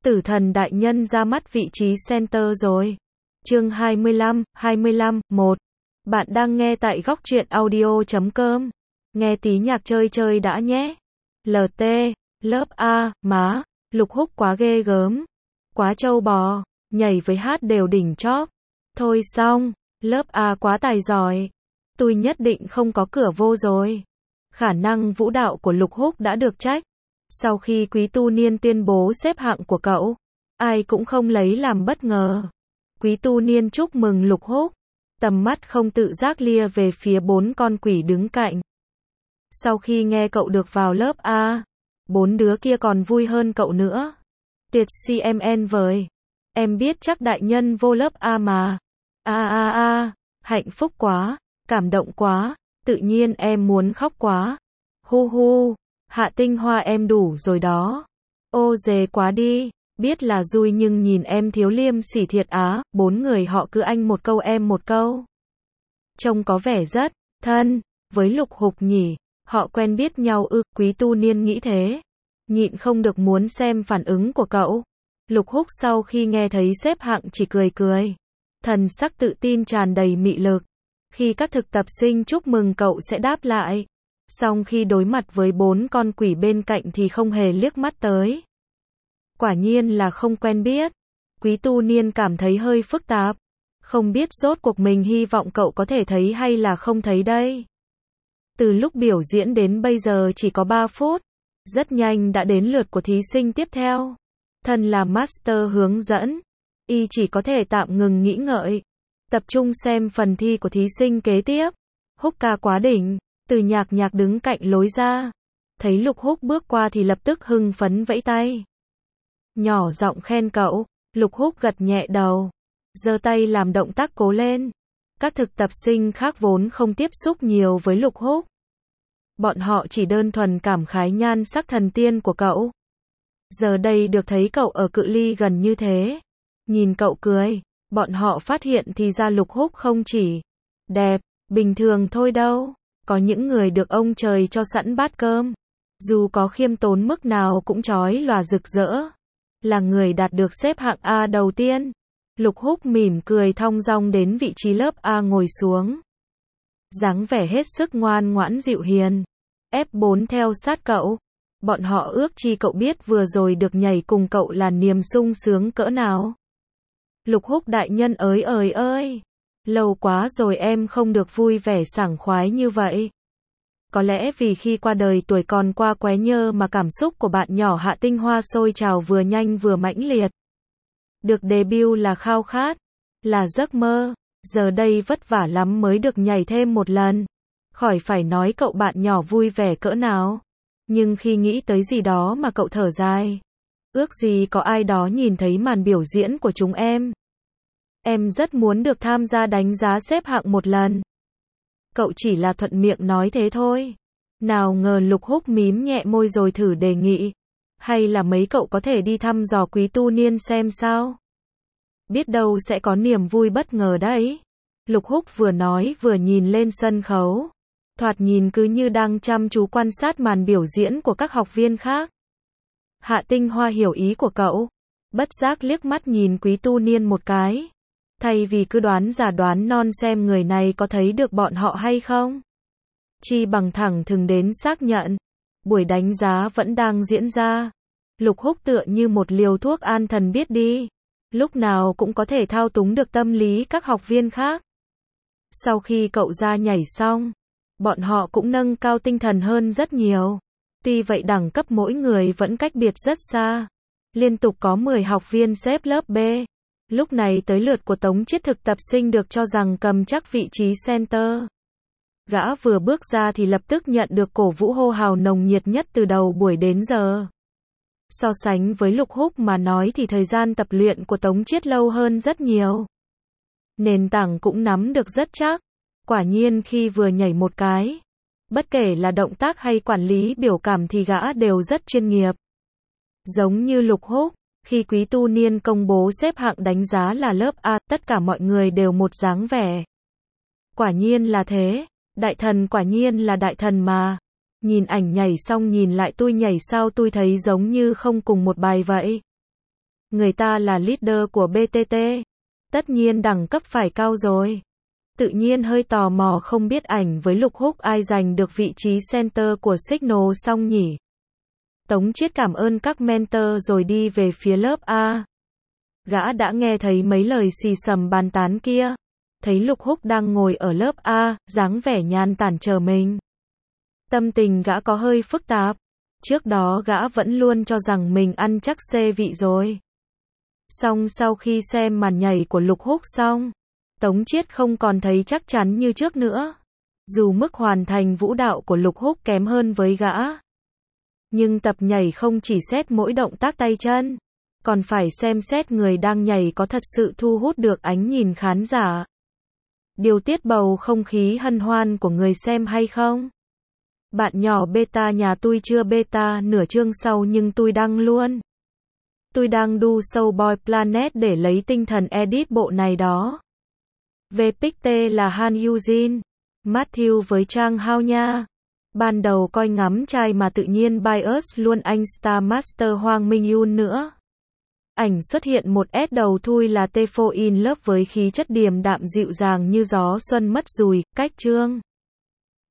Tử thần đại nhân ra mắt vị trí center rồi. Chương 25, 1. Bạn đang nghe tại góc truyện audio.com. Nghe tí nhạc chơi chơi đã nhé. LT, lớp A, má, Lục Húc quá ghê gớm. Quá trâu bò, nhảy với hát đều đỉnh chóp. Thôi xong, lớp A quá tài giỏi. Tôi nhất định không có cửa vô rồi. Khả năng vũ đạo của Lục Húc đã được trách. Sau khi Quý Tu Niên tuyên bố xếp hạng của cậu, ai cũng không lấy làm bất ngờ. Quý Tu Niên chúc mừng Lục Húc, tầm mắt không tự giác lia về phía 4 con quỷ đứng cạnh. Sau khi nghe cậu được vào lớp A, 4 đứa kia còn vui hơn cậu nữa. Tuyệt CMN vời. Em biết chắc đại nhân vô lớp A mà. Hạnh phúc quá, cảm động quá, tự nhiên em muốn khóc quá. Hu hu, Hạ Tinh Hoa em đủ rồi đó. Ô dề quá đi, biết là vui nhưng nhìn em thiếu liêm sỉ thiệt á. 4 người họ cứ anh một câu em một câu. Trông có vẻ rất thân với Lục Húc nhỉ. Họ quen biết nhau ư? Quý Tu Niên nghĩ thế, nhịn không được muốn xem phản ứng của cậu. Lục Húc sau khi nghe thấy xếp hạng chỉ cười cười, thần sắc tự tin tràn đầy mị lực. Khi các thực tập sinh chúc mừng cậu sẽ đáp lại, song khi đối mặt với 4 con quỷ bên cạnh thì không hề liếc mắt tới. Quả nhiên là không quen biết. Quý Tu Niên cảm thấy hơi phức tạp, không biết rốt cuộc mình hy vọng cậu có thể thấy hay là không thấy đây. Từ lúc biểu diễn đến bây giờ chỉ có 3 phút, rất nhanh đã đến lượt của thí sinh tiếp theo. Thân là master hướng dẫn, y chỉ có thể tạm ngừng nghĩ ngợi, tập trung xem phần thi của thí sinh kế tiếp. Húc ca quá đỉnh. Từ nhạc đứng cạnh lối ra, thấy Lục Húc bước qua thì lập tức hưng phấn vẫy tay, nhỏ giọng khen cậu. Lục Húc gật nhẹ đầu, giơ tay làm động tác cố lên. Các thực tập sinh khác vốn không tiếp xúc nhiều với Lục Húc, bọn họ chỉ đơn thuần cảm khái nhan sắc thần tiên của cậu. Giờ đây được thấy cậu ở cự ly gần như thế, nhìn cậu cười, bọn họ phát hiện thì ra Lục Húc không chỉ đẹp, bình thường thôi đâu. Có những người được ông trời cho sẵn bát cơm, dù có khiêm tốn mức nào cũng chói lòa rực rỡ. Là người đạt được xếp hạng A đầu tiên. Lục Húc mỉm cười thong dong đến vị trí lớp A ngồi xuống. Dáng vẻ hết sức ngoan ngoãn dịu hiền. F4 theo sát cậu. Bọn họ ước chi cậu biết vừa rồi được nhảy cùng cậu là niềm sung sướng cỡ nào. Lục Húc đại nhân ơi. Lâu quá rồi em không được vui vẻ sảng khoái như vậy. Có lẽ vì khi qua đời tuổi còn qua qué nhơ mà cảm xúc của bạn nhỏ Hạ Tinh Hoa sôi trào vừa nhanh vừa mãnh liệt. Được debut là khao khát, là giấc mơ, giờ đây vất vả lắm mới được nhảy thêm một lần. Khỏi phải nói cậu bạn nhỏ vui vẻ cỡ nào. Nhưng khi nghĩ tới gì đó mà cậu thở dài. Ước gì có ai đó nhìn thấy màn biểu diễn của chúng em. Em rất muốn được tham gia đánh giá xếp hạng một lần. Cậu chỉ là thuận miệng nói thế thôi. Nào ngờ Lục Húc mím nhẹ môi rồi thử đề nghị. Hay là mấy cậu có thể đi thăm dò Quý Tu Niên xem sao? Biết đâu sẽ có niềm vui bất ngờ đấy. Lục Húc vừa nói vừa nhìn lên sân khấu. Thoạt nhìn cứ như đang chăm chú quan sát màn biểu diễn của các học viên khác. Hạ Tinh Hoa hiểu ý của cậu, bất giác liếc mắt nhìn Quý Tu Niên một cái. Thay vì cứ đoán giả đoán non xem người này có thấy được bọn họ hay không, chi bằng thẳng thừng đến xác nhận. Buổi đánh giá vẫn đang diễn ra. Lục Húc tựa như một liều thuốc an thần biết đi, lúc nào cũng có thể thao túng được tâm lý các học viên khác. Sau khi cậu ra nhảy xong, bọn họ cũng nâng cao tinh thần hơn rất nhiều. Tuy vậy đẳng cấp mỗi người vẫn cách biệt rất xa. Liên tục có 10 học viên xếp lớp B. Lúc này tới lượt của Tống Chiết thực tập sinh được cho rằng cầm chắc vị trí center. Gã vừa bước ra thì lập tức nhận được cổ vũ hô hào nồng nhiệt nhất từ đầu buổi đến giờ. So sánh với Lục Húc mà nói thì thời gian tập luyện của Tống Chiết lâu hơn rất nhiều. Nền tảng cũng nắm được rất chắc. Quả nhiên khi vừa nhảy một cái, bất kể là động tác hay quản lý biểu cảm thì gã đều rất chuyên nghiệp. Giống như Lục Húc, khi Quý Tu Niên công bố xếp hạng đánh giá là lớp A, tất cả mọi người đều một dáng vẻ. Quả nhiên là thế, đại thần quả nhiên là đại thần mà. Nhìn ảnh nhảy xong nhìn lại tôi nhảy sao tôi thấy giống như không cùng một bài vậy. Người ta là leader của BTT. Tất nhiên đẳng cấp phải cao rồi. Tự nhiên hơi tò mò không biết ảnh với Lục Húc ai giành được vị trí center của Signal xong nhỉ. Tống Chiết cảm ơn các mentor rồi đi về phía lớp A. Gã đã nghe thấy mấy lời xì xầm bàn tán kia. Thấy Lục Húc đang ngồi ở lớp A, dáng vẻ nhàn tản chờ mình. Tâm tình gã có hơi phức tạp. Trước đó gã vẫn luôn cho rằng mình ăn chắc C vị rồi. Xong sau khi xem màn nhảy của Lục Húc xong, Tống Chiết không còn thấy chắc chắn như trước nữa. Dù mức hoàn thành vũ đạo của Lục Húc kém hơn với gã, nhưng tập nhảy không chỉ xét mỗi động tác tay chân, còn phải xem xét người đang nhảy có thật sự thu hút được ánh nhìn khán giả, điều tiết bầu không khí hân hoan của người xem hay không. Bạn nhỏ beta nhà tôi chưa beta nửa chương sau nhưng tôi đăng luôn. Tôi đang đu sâu Boy Planet để lấy tinh thần edit bộ này đó. VPT là Han Eugene, Matthew với Trang Hao nha. Ban đầu coi ngắm trai mà tự nhiên bias luôn anh Star Master Hoàng Minh Yoon nữa. Ảnh xuất hiện một S đầu thui là T4 in lớp với khí chất điềm đạm dịu dàng như gió xuân mất dùi, cách chương.